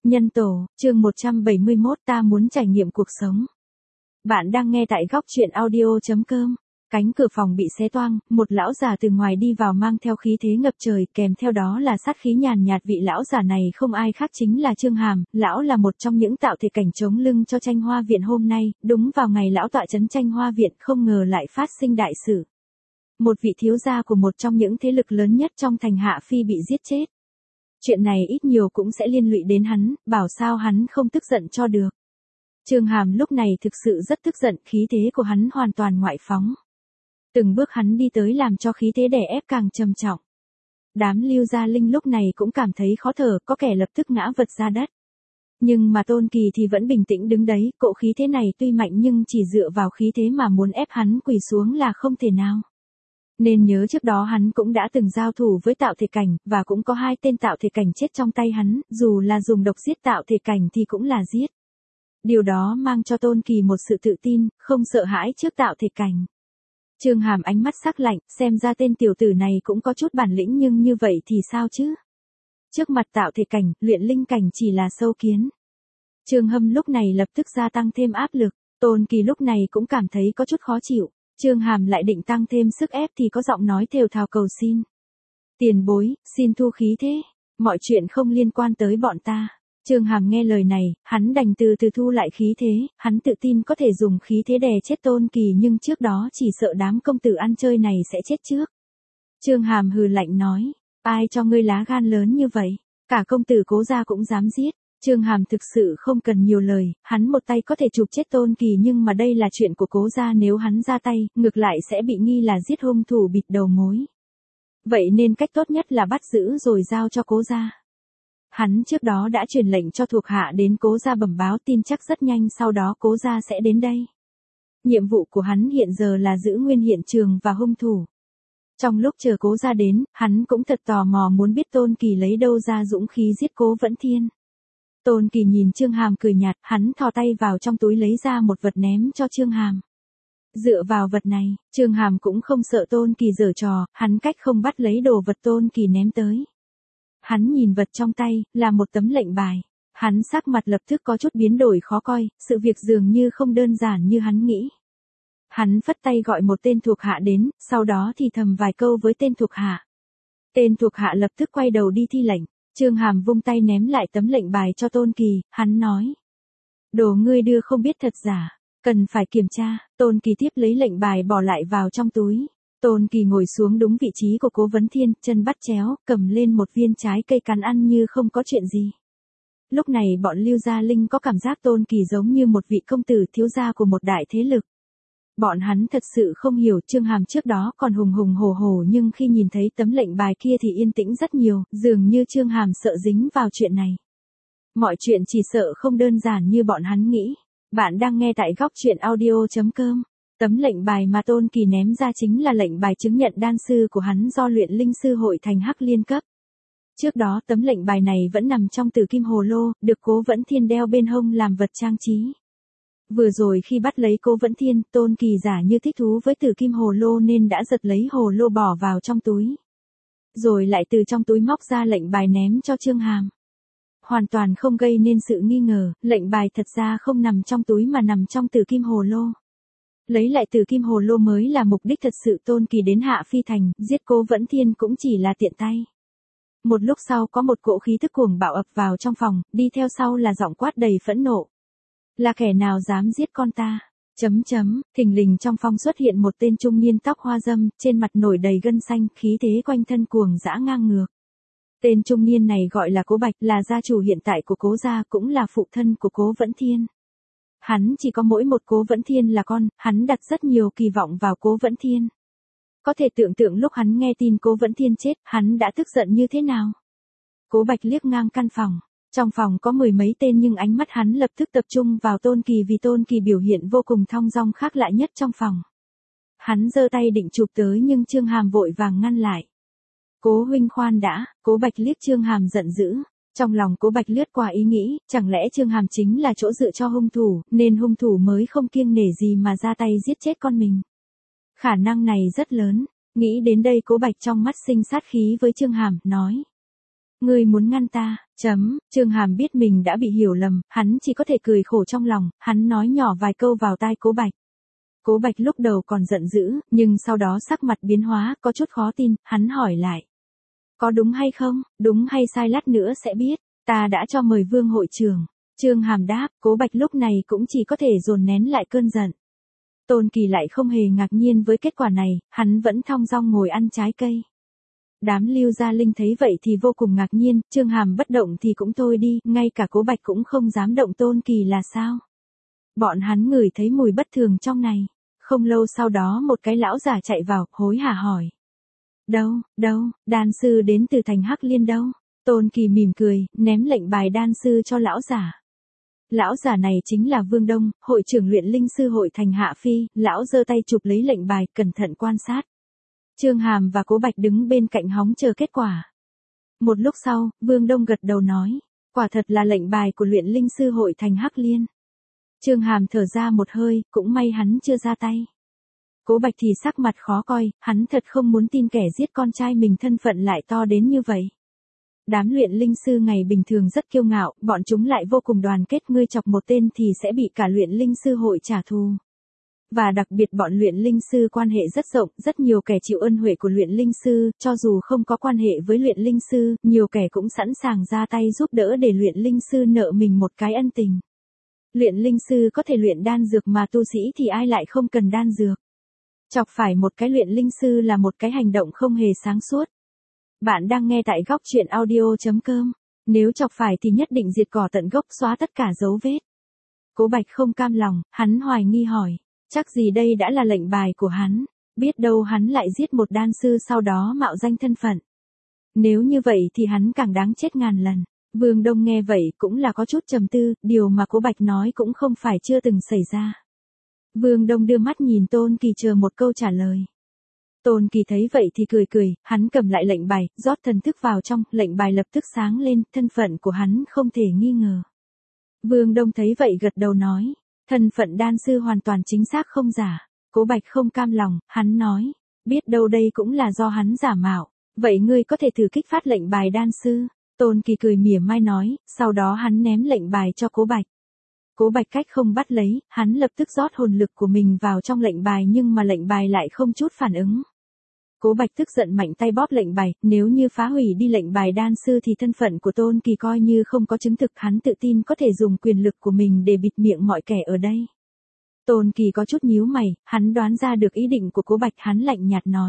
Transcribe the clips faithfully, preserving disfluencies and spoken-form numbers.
Nhân tổ, chương một trăm bảy mươi mốt ta muốn trải nghiệm cuộc sống. Bạn đang nghe tại góc truyện audio.com. Cánh cửa phòng bị xé toang, một lão già từ ngoài đi vào mang theo khí thế ngập trời, kèm theo đó là sát khí nhàn nhạt. Vị lão già này không ai khác chính là Chương Hàm, lão là một trong những tạo thể cảnh chống lưng cho Tranh Hoa Viện hôm nay, đúng vào ngày lão tọa trấn Tranh Hoa Viện không ngờ lại phát sinh đại sự. Một vị thiếu gia của một trong những thế lực lớn nhất trong thành Hạ Phi bị giết chết. Chuyện này ít nhiều cũng sẽ liên lụy đến hắn, bảo sao hắn không tức giận cho được. Chương Hàm lúc này thực sự rất tức giận, khí thế của hắn hoàn toàn ngoại phóng. Từng bước hắn đi tới làm cho khí thế đè ép càng trầm trọng. Đám Lưu Gia Linh lúc này cũng cảm thấy khó thở, có kẻ lập tức ngã vật ra đất. Nhưng mà Tôn Kỳ thì vẫn bình tĩnh đứng đấy, cỗ khí thế này tuy mạnh nhưng chỉ dựa vào khí thế mà muốn ép hắn quỳ xuống là không thể nào. Nên nhớ trước đó hắn cũng đã từng giao thủ với tạo thể cảnh, và cũng có hai tên tạo thể cảnh chết trong tay hắn, dù là dùng độc giết tạo thể cảnh thì cũng là giết. Điều đó mang cho Tôn Kỳ một sự tự tin, không sợ hãi trước tạo thể cảnh. Chương Hàm ánh mắt sắc lạnh, xem ra tên tiểu tử này cũng có chút bản lĩnh nhưng như vậy thì sao chứ? Trước mặt tạo thể cảnh, luyện linh cảnh chỉ là sâu kiến. Trương Hâm lúc này lập tức gia tăng thêm áp lực, Tôn Kỳ lúc này cũng cảm thấy có chút khó chịu. Chương Hàm lại định tăng thêm sức ép thì có giọng nói thều thào cầu xin. Tiền bối, xin thu khí thế, mọi chuyện không liên quan tới bọn ta. Chương Hàm nghe lời này, hắn đành từ từ thu lại khí thế, hắn tự tin có thể dùng khí thế đè chết Tôn Kỳ nhưng trước đó chỉ sợ đám công tử ăn chơi này sẽ chết trước. Chương Hàm hừ lạnh nói, ai cho ngươi lá gan lớn như vậy, cả công tử Cố gia cũng dám giết. Chương Hàm thực sự không cần nhiều lời, hắn một tay có thể chụp chết Tôn Kỳ nhưng mà đây là chuyện của Cố gia, nếu hắn ra tay, ngược lại sẽ bị nghi là giết hung thủ bịt đầu mối. Vậy nên cách tốt nhất là bắt giữ rồi giao cho Cố gia. Hắn trước đó đã truyền lệnh cho thuộc hạ đến Cố gia bẩm báo, tin chắc rất nhanh sau đó Cố gia sẽ đến đây. Nhiệm vụ của hắn hiện giờ là giữ nguyên hiện trường và hung thủ. Trong lúc chờ Cố gia đến, hắn cũng thật tò mò muốn biết Tôn Kỳ lấy đâu ra dũng khí giết Cố Vẫn Thiên. Tôn Kỳ nhìn Chương Hàm cười nhạt, hắn thò tay vào trong túi lấy ra một vật ném cho Chương Hàm. Dựa vào vật này, Chương Hàm cũng không sợ Tôn Kỳ giở trò, hắn cách không bắt lấy đồ vật Tôn Kỳ ném tới. Hắn nhìn vật trong tay, là một tấm lệnh bài. Hắn sắc mặt lập tức có chút biến đổi khó coi, sự việc dường như không đơn giản như hắn nghĩ. Hắn phất tay gọi một tên thuộc hạ đến, sau đó thì thầm vài câu với tên thuộc hạ. Tên thuộc hạ lập tức quay đầu đi thi lệnh. Chương Hàm vung tay ném lại tấm lệnh bài cho Tôn Kỳ, hắn nói. Đồ ngươi đưa không biết thật giả, cần phải kiểm tra. Tôn Kỳ tiếp lấy lệnh bài bỏ lại vào trong túi. Tôn Kỳ ngồi xuống đúng vị trí của Cố Vấn Thiên, chân bắt chéo, cầm lên một viên trái cây cắn ăn như không có chuyện gì. Lúc này bọn Lưu Gia Linh có cảm giác Tôn Kỳ giống như một vị công tử thiếu gia của một đại thế lực. Bọn hắn thật sự không hiểu, Chương Hàm trước đó còn hùng hùng hổ hổ nhưng khi nhìn thấy tấm lệnh bài kia thì yên tĩnh rất nhiều, dường như Chương Hàm sợ dính vào chuyện này. Mọi chuyện chỉ sợ không đơn giản như bọn hắn nghĩ. Bạn đang nghe tại góc truyện audio.com. Tấm lệnh bài mà Tôn Kỳ ném ra chính là lệnh bài chứng nhận đan sư của hắn do luyện linh sư hội thành Hắc Liên cấp. Trước đó tấm lệnh bài này vẫn nằm trong Tử Kim Hồ Lô, được Cố Vẫn Thiên đeo bên hông làm vật trang trí. Vừa rồi khi bắt lấy Cố Vẫn Thiên, Tôn Kỳ giả như thích thú với Tử Kim Hồ Lô nên đã giật lấy hồ lô bỏ vào trong túi. Rồi lại từ trong túi móc ra lệnh bài ném cho Chương Hàm. Hoàn toàn không gây nên sự nghi ngờ, lệnh bài thật ra không nằm trong túi mà nằm trong Tử Kim Hồ Lô. Lấy lại Tử Kim Hồ Lô mới là mục đích thật sự. Tôn Kỳ đến Hạ Phi Thành, giết Cố Vẫn Thiên cũng chỉ là tiện tay. Một lúc sau có một cỗ khí tức cuồng bạo ập vào trong phòng, đi theo sau là giọng quát đầy phẫn nộ. Là kẻ nào dám giết con ta? Chấm chấm, thình lình trong phòng xuất hiện một tên trung niên tóc hoa râm, trên mặt nổi đầy gân xanh, khí thế quanh thân cuồng dã ngang ngược. Tên trung niên này gọi là Cố Bạch, là gia chủ hiện tại của Cố gia, cũng là phụ thân của Cố Vẫn Thiên. Hắn chỉ có mỗi một Cố Vẫn Thiên là con, hắn đặt rất nhiều kỳ vọng vào Cố Vẫn Thiên. Có thể tưởng tượng lúc hắn nghe tin Cố Vẫn Thiên chết, hắn đã tức giận như thế nào. Cố Bạch liếc ngang căn phòng. Trong phòng có mười mấy tên nhưng ánh mắt hắn lập tức tập trung vào Tôn Kỳ vì Tôn Kỳ biểu hiện vô cùng thong dong khác lạ nhất trong phòng. Hắn giơ tay định chụp tới nhưng Chương Hàm vội vàng ngăn lại. Cố huynh khoan đã, Cố Bạch liếc Chương Hàm giận dữ. Trong lòng Cố Bạch lướt qua ý nghĩ, chẳng lẽ Chương Hàm chính là chỗ dựa cho hung thủ, nên hung thủ mới không kiêng nể gì mà ra tay giết chết con mình. Khả năng này rất lớn, nghĩ đến đây Cố Bạch trong mắt sinh sát khí với Chương Hàm, nói. Ngươi muốn ngăn ta, chấm, Trương Hàm biết mình đã bị hiểu lầm, hắn chỉ có thể cười khổ trong lòng, hắn nói nhỏ vài câu vào tai Cố Bạch. Cố Bạch lúc đầu còn giận dữ, nhưng sau đó sắc mặt biến hóa, có chút khó tin, hắn hỏi lại. Có đúng hay không, đúng hay sai lát nữa sẽ biết, ta đã cho mời Vương hội trưởng. Trương Hàm đáp, Cố Bạch lúc này cũng chỉ có thể dồn nén lại cơn giận. Tôn Kỳ lại không hề ngạc nhiên với kết quả này, hắn vẫn thong dong ngồi ăn trái cây. Đám Lưu Gia Linh thấy vậy thì vô cùng ngạc nhiên, Trương Hàm bất động thì cũng thôi đi, ngay cả Cố Bạch cũng không dám động Tôn Kỳ là sao. Bọn hắn ngửi thấy mùi bất thường trong này. Không lâu sau đó một cái lão giả chạy vào, hối hả hỏi. Đâu, đâu, đan sư đến từ thành Hắc Liên đâu? Tôn Kỳ mỉm cười, ném lệnh bài đan sư cho lão giả. Lão giả này chính là Vương Đông, hội trưởng luyện linh sư hội thành Hạ Phi, lão giơ tay chụp lấy lệnh bài, cẩn thận quan sát. Trương Hàm và Cố Bạch đứng bên cạnh hóng chờ kết quả. Một lúc sau, Vương Đông gật đầu nói, quả thật là lệnh bài của luyện linh sư hội thành Hắc Liên. Trương Hàm thở ra một hơi, cũng may hắn chưa ra tay. Cố Bạch thì sắc mặt khó coi, hắn thật không muốn tin kẻ giết con trai mình thân phận lại to đến như vậy. Đám luyện linh sư ngày bình thường rất kiêu ngạo, bọn chúng lại vô cùng đoàn kết, ngươi chọc một tên thì sẽ bị cả luyện linh sư hội trả thù. Và đặc biệt bọn luyện linh sư quan hệ rất rộng, rất nhiều kẻ chịu ân huệ của luyện linh sư, cho dù không có quan hệ với luyện linh sư, nhiều kẻ cũng sẵn sàng ra tay giúp đỡ để luyện linh sư nợ mình một cái ân tình. Luyện linh sư có thể luyện đan dược mà tu sĩ thì ai lại không cần đan dược. Chọc phải một cái luyện linh sư là một cái hành động không hề sáng suốt. Bạn đang nghe tại góc truyện audio chấm com. Nếu chọc phải thì nhất định diệt cỏ tận gốc, xóa tất cả dấu vết. Cố Bạch không cam lòng, hắn hoài nghi hỏi. Chắc gì đây đã là lệnh bài của hắn. Biết đâu hắn lại giết một đan sư sau đó mạo danh thân phận. Nếu như vậy thì hắn càng đáng chết ngàn lần. Vương Đông nghe vậy cũng là có chút trầm tư, điều mà Cố Bạch nói cũng không phải chưa từng xảy ra. Vương Đông đưa mắt nhìn Tôn Kỳ chờ một câu trả lời. Tôn Kỳ thấy vậy thì cười cười, hắn cầm lại lệnh bài, rót thần thức vào trong, lệnh bài lập tức sáng lên, thân phận của hắn không thể nghi ngờ. Vương Đông thấy vậy gật đầu nói, thân phận đan sư hoàn toàn chính xác không giả. Cố Bạch không cam lòng, hắn nói, biết đâu đây cũng là do hắn giả mạo, vậy ngươi có thể thử kích phát lệnh bài đan sư. Tôn Kỳ cười mỉa mai nói, sau đó hắn ném lệnh bài cho Cố Bạch. Cố Bạch cách không bắt lấy, hắn lập tức rót hồn lực của mình vào trong lệnh bài nhưng mà lệnh bài lại không chút phản ứng. Cố Bạch tức giận mạnh tay bóp lệnh bài, nếu như phá hủy đi lệnh bài đan sư thì thân phận của Tôn Kỳ coi như không có chứng thực, hắn tự tin có thể dùng quyền lực của mình để bịt miệng mọi kẻ ở đây. Tôn Kỳ có chút nhíu mày, hắn đoán ra được ý định của Cố Bạch, hắn lạnh nhạt nói.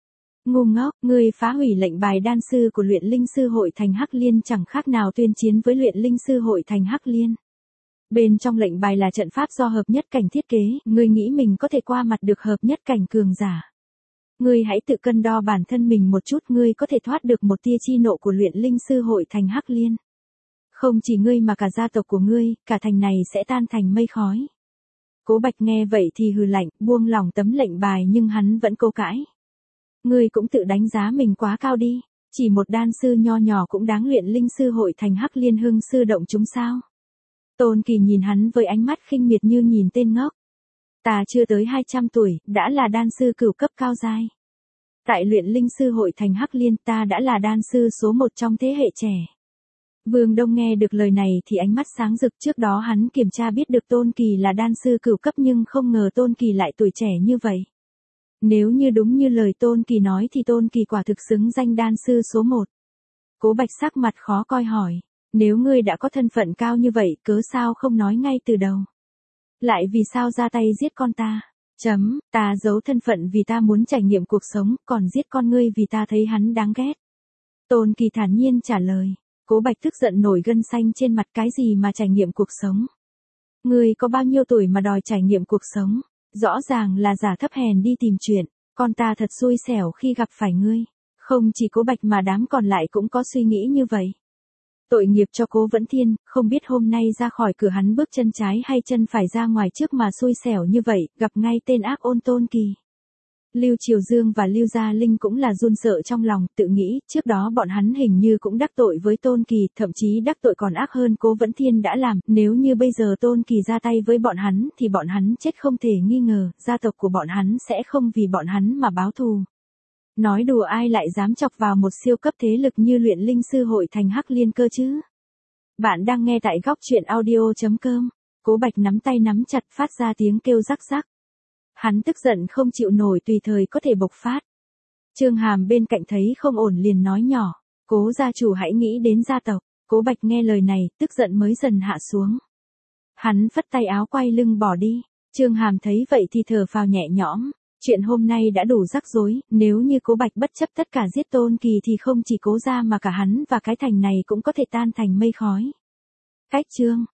Ngu ngốc, ngươi phá hủy lệnh bài đan sư của luyện linh sư hội thành Hắc Liên chẳng khác nào tuyên chiến với luyện linh sư hội thành Hắc Liên. Bên trong lệnh bài là trận pháp do hợp nhất cảnh thiết kế, ngươi nghĩ mình có thể qua mặt được hợp nhất cảnh cường giả. Ngươi hãy tự cân đo bản thân mình một chút, ngươi có thể thoát được một tia chi nộ của luyện linh sư hội thành Hắc Liên. Không chỉ ngươi mà cả gia tộc của ngươi, cả thành này sẽ tan thành mây khói. Cố Bạch nghe vậy thì hừ lạnh, buông lỏng tấm lệnh bài nhưng hắn vẫn cố cãi. Ngươi cũng tự đánh giá mình quá cao đi, chỉ một đan sư nho nhỏ cũng đáng luyện linh sư hội thành Hắc Liên hưng sư động chúng sao. Tôn Kỳ nhìn hắn với ánh mắt khinh miệt như nhìn tên ngốc. Ta chưa tới hai trăm tuổi, đã là đan sư cửu cấp cao giai. Tại luyện linh sư hội thành Hắc Liên ta đã là đan sư số một trong thế hệ trẻ. Vương Đông nghe được lời này thì ánh mắt sáng rực, trước đó hắn kiểm tra biết được Tôn Kỳ là đan sư cửu cấp nhưng không ngờ Tôn Kỳ lại tuổi trẻ như vậy. Nếu như đúng như lời Tôn Kỳ nói thì Tôn Kỳ quả thực xứng danh đan sư số một. Cố Bạch sắc mặt khó coi hỏi, nếu ngươi đã có thân phận cao như vậy cớ sao không nói ngay từ đầu? Lại vì sao ra tay giết con ta? Chấm, ta giấu thân phận vì ta muốn trải nghiệm cuộc sống, còn giết con ngươi vì ta thấy hắn đáng ghét. Tôn Kỳ thản nhiên trả lời. Cố Bạch tức giận nổi gân xanh trên mặt, cái gì mà trải nghiệm cuộc sống? Ngươi có bao nhiêu tuổi mà đòi trải nghiệm cuộc sống? Rõ ràng là giả thấp hèn đi tìm chuyện, con ta thật xui xẻo khi gặp phải ngươi. Không chỉ Cố Bạch mà đám còn lại cũng có suy nghĩ như vậy. Tội nghiệp cho Cố Vẫn Thiên, không biết hôm nay ra khỏi cửa hắn bước chân trái hay chân phải ra ngoài trước mà xui xẻo như vậy, gặp ngay tên ác ôn Tôn Kỳ. Lưu Triều Dương và Lưu Gia Linh cũng là run sợ trong lòng, tự nghĩ, trước đó bọn hắn hình như cũng đắc tội với Tôn Kỳ, thậm chí đắc tội còn ác hơn Cố Vẫn Thiên đã làm, nếu như bây giờ Tôn Kỳ ra tay với bọn hắn thì bọn hắn chết không thể nghi ngờ, gia tộc của bọn hắn sẽ không vì bọn hắn mà báo thù. Nói đùa ai lại dám chọc vào một siêu cấp thế lực như Luyện Linh Sư Hội thành Hắc Liên cơ chứ? Bạn đang nghe tại góc chuyện audio.com. Cố Bạch nắm tay nắm chặt phát ra tiếng kêu rắc rắc. Hắn tức giận không chịu nổi tùy thời có thể bộc phát. Trương Hàm bên cạnh thấy không ổn liền nói nhỏ, Cố gia chủ hãy nghĩ đến gia tộc. Cố Bạch nghe lời này, tức giận mới dần hạ xuống. Hắn phất tay áo quay lưng bỏ đi. Trương Hàm thấy vậy thì thở phào nhẹ nhõm. Chuyện hôm nay đã đủ rắc rối, nếu như Cố Bạch bất chấp tất cả giết Tôn Kỳ thì không chỉ Cố gia mà cả hắn và cái thành này cũng có thể tan thành mây khói. Cách chương